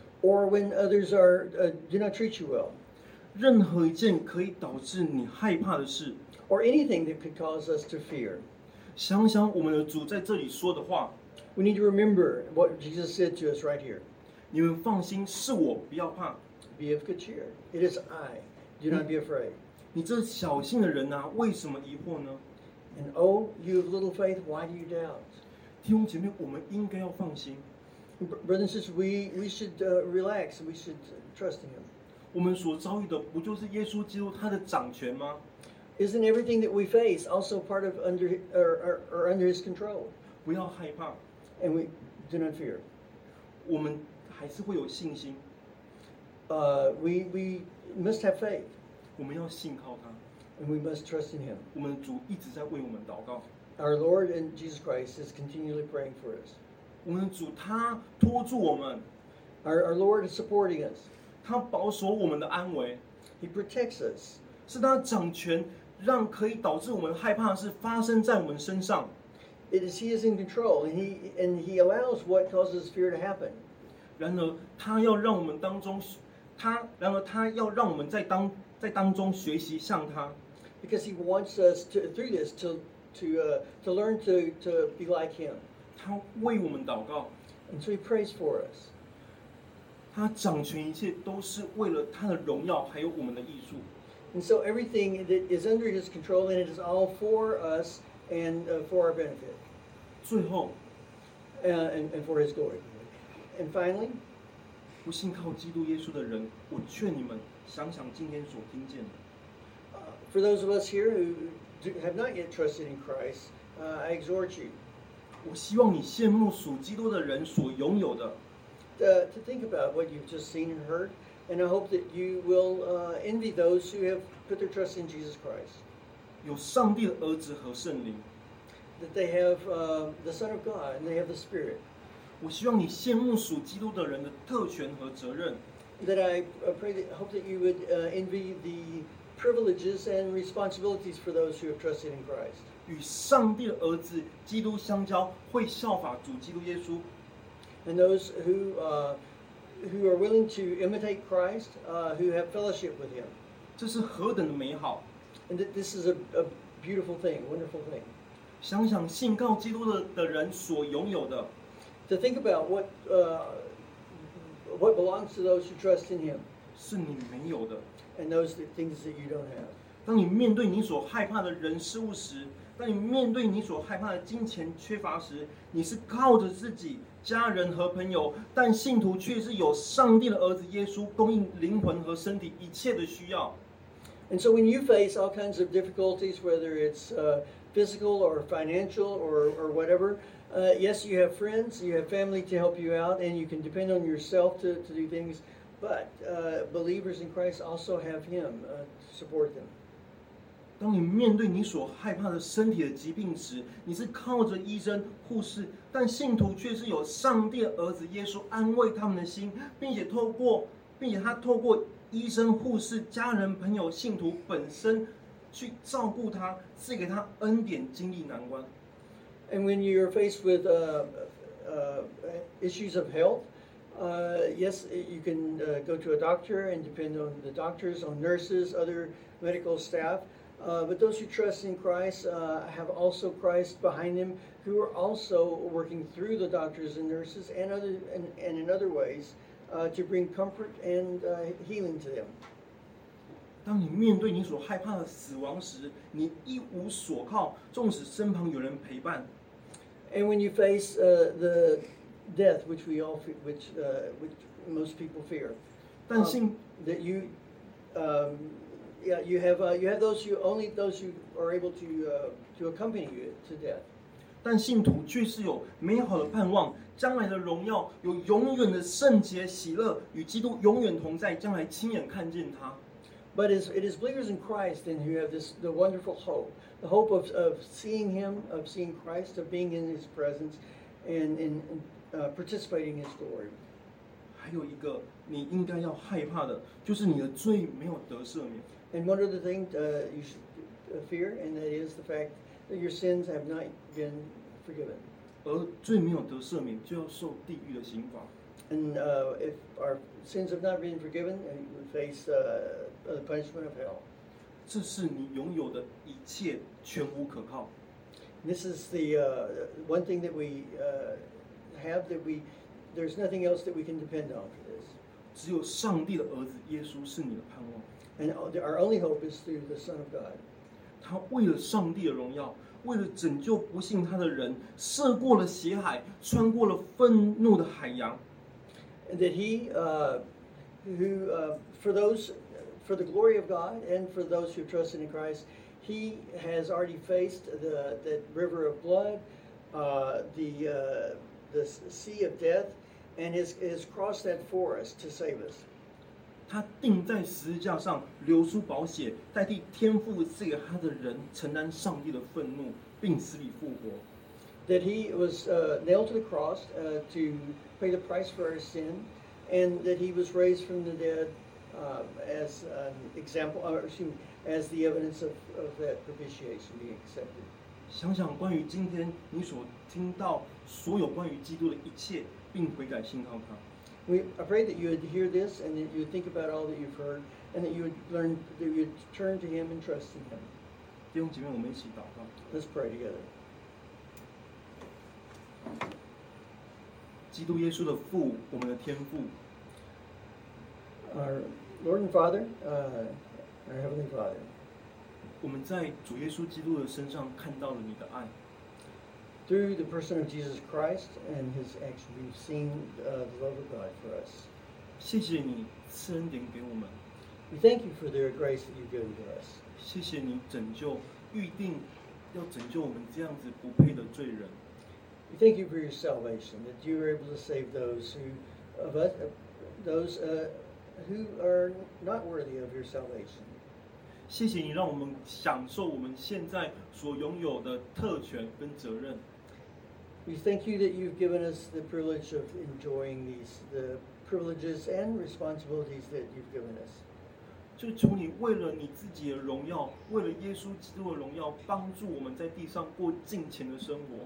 Speaker 2: or when others are uh, do not treat you well,
Speaker 1: 任何一件可以导致你害怕的事，
Speaker 2: or anything that could cause us to fear.
Speaker 1: 想想我们的主在这里说的话，
Speaker 2: We need to remember what Jesus said to us right here.
Speaker 1: 你们放心，是我，不要怕。
Speaker 2: Be of good cheer. It is I. Do not be afraid.
Speaker 1: 你这小心的人啊，为什么疑惑呢？
Speaker 2: And oh, you of little faith, why do you doubt?
Speaker 1: 弟兄姐妹，我们应该要放心。
Speaker 2: Brothers and sisters, we, we should uh, relax and we should trust in him.
Speaker 1: 我们所遭遇的，不就是耶稣基督他的掌权吗？
Speaker 2: Isn't everything that we face also part of under or, or, or under his control?
Speaker 1: 不要害怕，
Speaker 2: And we do not fear.
Speaker 1: 我们还是会有信心，
Speaker 2: Uh, we, we must have faith
Speaker 1: 我们要信靠他。
Speaker 2: and we must trust in him.
Speaker 1: 我们的主一直在为我们祷告，
Speaker 2: Our Lord and Jesus Christ is continually praying for us.
Speaker 1: 我们的主他托住我们，
Speaker 2: Our, our Lord is supporting us.
Speaker 1: 他保守我们的安危，
Speaker 2: He protects us.
Speaker 1: 是他掌权，让可以导致我们害怕的事发生在我们身上。
Speaker 2: It is He is in control, and He and He allows what causes fear to happen.
Speaker 1: 然而，他要让我们当中，他然而他要让我们在当在当中学习像他，
Speaker 2: Because He wants us to through this to to uh, to learn to to be like Him.
Speaker 1: 他为我们祷告，
Speaker 2: And so He prays for us.
Speaker 1: 他掌权一切都是为了他的荣耀，还有我们的益处。
Speaker 2: And so everything that is under His control, and it is all for us and uh, for our benefit,
Speaker 1: 最后，
Speaker 2: uh, and, and for His glory. And finally,
Speaker 1: 不信靠基督耶稣的人，我劝你们想想今天所听见的。
Speaker 2: For those of us here who do, have not yet trusted in Christ, uh, I exhort you
Speaker 1: 我希望你羡慕属基督的人所拥有的，
Speaker 2: uh, to think about what you've just seen and heard, and I hope that you will uh, envy those who have put their trust in Jesus Christ,
Speaker 1: 有上帝的儿子和圣灵。
Speaker 2: that they have uh, the Son of God and they have the Spirit.
Speaker 1: 我希望你羡慕属基督的人的特权和责任，
Speaker 2: That I uh, pray that hope that you would uh, envy the privileges and responsibilities for those who have trusted in Christ.
Speaker 1: 与上帝的儿子基督相交，会效法主基督耶稣。
Speaker 2: And those who uh, who are willing to imitate Christ, uh, who have fellowship with Him.
Speaker 1: 这是何等的美好！
Speaker 2: And that this is a, a beautiful thing, wonderful thing.
Speaker 1: 想想信靠基督的的人所拥有的，
Speaker 2: To think about what uh, what belongs to those who trust in Him,
Speaker 1: 是你没有的。
Speaker 2: and those that, things that you don't have.
Speaker 1: 当你面对你所害怕的人事物时，当你面对你所害怕的金钱缺乏时，你是靠着自己、家人和朋友，但信徒却是有上帝的儿子耶稣供应灵魂和身体一切的需要。
Speaker 2: And so when you face all kinds of difficulties, whether it's uh, physical or financial or, or whatever, uh, yes, you have friends, you have family to help you out, and you can depend on yourself to, to do things. But uh, believers in Christ also have Him uh, to support them.
Speaker 1: 当你面对你所害怕的身体的疾病时，你是靠着医生、护士，但信徒却是有上帝的儿子耶稣安慰他们的心，并且透过，并且他透过医生、护士、家人、朋友、信徒本身去照顾他，赐给他恩典，经历难关。
Speaker 2: And when you're faced with uh, uh, issues of health, uh, yes, you can uh, go to a doctor and depend on the doctors, on nurses, other medical staff. Uh, but those who trust in Christ uh, have also Christ behind them, who are also working through the doctors and nurses and other and, and in other ways uh, to bring comfort and uh, healing to them.
Speaker 1: 当你面对你所害怕的死亡时，你一无所靠，纵使身旁有人陪伴。
Speaker 2: And when you face uh, the death, which we all, fe- which uh, which most people fear,
Speaker 1: 但信
Speaker 2: um, that you, um, yeah, you have uh, you have those who only those who are able to uh, to accompany you to death.
Speaker 1: 但信徒却是有美好的盼望，将来的荣耀，有永远的圣洁喜乐，与基督永远同在，将来亲眼看见他。
Speaker 2: But it's, it is believers in Christ and who have this the wonderful hope, the hope of, of seeing Him, of seeing Christ, of being in His presence, and in uh, participating in His glory.
Speaker 1: 还有一个你应该要害怕的，就是你的罪没有得赦免。
Speaker 2: And one other thing uh, you should fear, and that is the fact that your sins have not been forgiven.
Speaker 1: 而罪没有得赦免，就要受地狱的刑罚。
Speaker 2: And uh, if our sins have not been forgiven, uh, we face uh, the punishment of hell.
Speaker 1: 这是你拥有的一切全无可靠。
Speaker 2: This is the uh, one thing that we uh, have that we there's nothing else that we can depend on for this.
Speaker 1: 只有上帝的儿子耶稣是你的盼望。
Speaker 2: And our only hope is through the Son of God.
Speaker 1: 他为了上帝的荣耀，为了拯救不信他的人，涉过了血海，穿过了愤怒的海洋。
Speaker 2: And that He, uh, who uh, for those, for the glory of God, and for those who trusted in Christ, He has already faced the that river of blood, uh, the uh, the sea of death, and has has crossed that for us to save us.
Speaker 1: 他钉在十字架上，流出宝血，代替天父赐给他的人承担上帝的愤怒，并死里复活。
Speaker 2: That He was uh, nailed to the cross uh, to pay the price for our sin, and that He was raised from the dead uh, as an example, or excuse me, as the evidence of, of that propitiation being accepted.
Speaker 1: 想想关于今天你所听到所有关于基督的一切，并悔改信靠他。
Speaker 2: We, I pray that you would hear this and that you would think about all that you've heard, and that you would learn, that you would turn to Him and trust in Him.
Speaker 1: 弟兄姐妹，我们一起祷告。
Speaker 2: Let's pray together.
Speaker 1: 基督耶稣的父，我们的天父，
Speaker 2: Our Lord and Father, uh, our Heavenly Father,
Speaker 1: 我们在主耶稣基督的身上看到了你的爱。
Speaker 2: through the person of Jesus Christ and His action, we've seen uh, the love of God for us.
Speaker 1: 谢谢你赐恩典给我们，
Speaker 2: We thank you for the grace that you've given to us.
Speaker 1: 谢谢你拯救预定要拯救我们这样子不配的罪人。
Speaker 2: We thank you for your salvation, that you are able to save those who of us, those uh, who are not worthy of your salvation.
Speaker 1: 谢谢你让我们享受我们现在所拥有的特权跟责任。
Speaker 2: We thank you that you've given us the privilege of enjoying these the privileges and responsibilities that you've given us.
Speaker 1: 就求你为了你自己的荣耀，为了耶稣基督的荣耀，帮助我们在地上过敬虔的生活。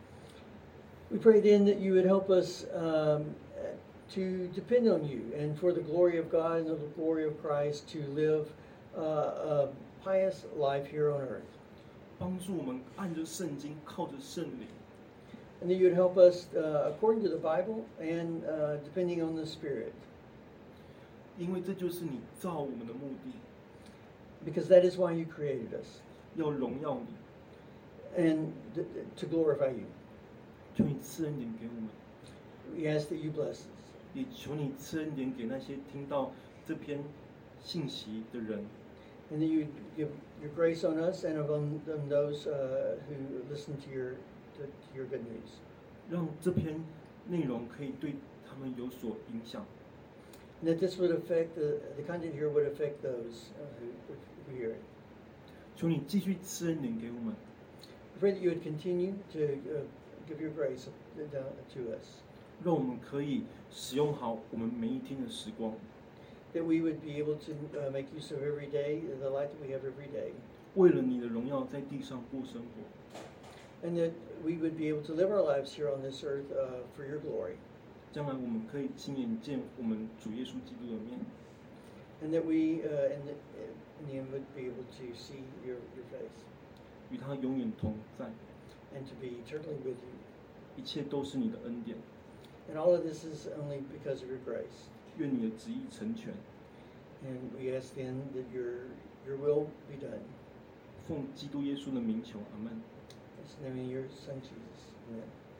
Speaker 2: We pray then that you would help us um, to depend on you, and for the glory of God and the glory of Christ, to live uh, a pious life here on earth.
Speaker 1: 帮助我们按着圣经，靠着圣灵。
Speaker 2: And that you would help us uh, according to the Bible and uh, depending on the Spirit.
Speaker 1: 因为这就是你造我们的目的，
Speaker 2: Because that is why you created us,
Speaker 1: 要荣耀你。
Speaker 2: and th- to glorify you.
Speaker 1: 求你赐恩典给我们，
Speaker 2: We ask that you bless us.
Speaker 1: 也求你赐恩典给那些听到这篇信息的人，
Speaker 2: And that you give your grace on us and on, on those uh, who listen to your to, to your good news.
Speaker 1: 让这篇内容可以对他们有所影响。
Speaker 2: And that this would affect the the content here would affect those uh, who, who hear it.
Speaker 1: 求你继续赐恩典给我们，
Speaker 2: I pray that you would continue to uh, give your grace down to us,
Speaker 1: 让我们可以使用好我们每一天的时光，
Speaker 2: that we would be able to uh, make use of every day, the life that we have every day,
Speaker 1: 为了你的荣耀在地上过生活。
Speaker 2: and that we would be able to live our lives here on this earth uh, for your glory,
Speaker 1: 将来我们可以亲眼见我们主耶稣基督的面，
Speaker 2: and that we uh, in, the, in the end would be able to see your, your face
Speaker 1: 与他永远同在。
Speaker 2: and to be eternally with you.
Speaker 1: 一切都是你的恩典，
Speaker 2: And all of this is only because of your grace.
Speaker 1: 愿你的旨意成全。
Speaker 2: And we ask then that your your will be done.
Speaker 1: 奉基督耶稣的名求，阿门。
Speaker 2: It's in the name of your Son Jesus. Amen.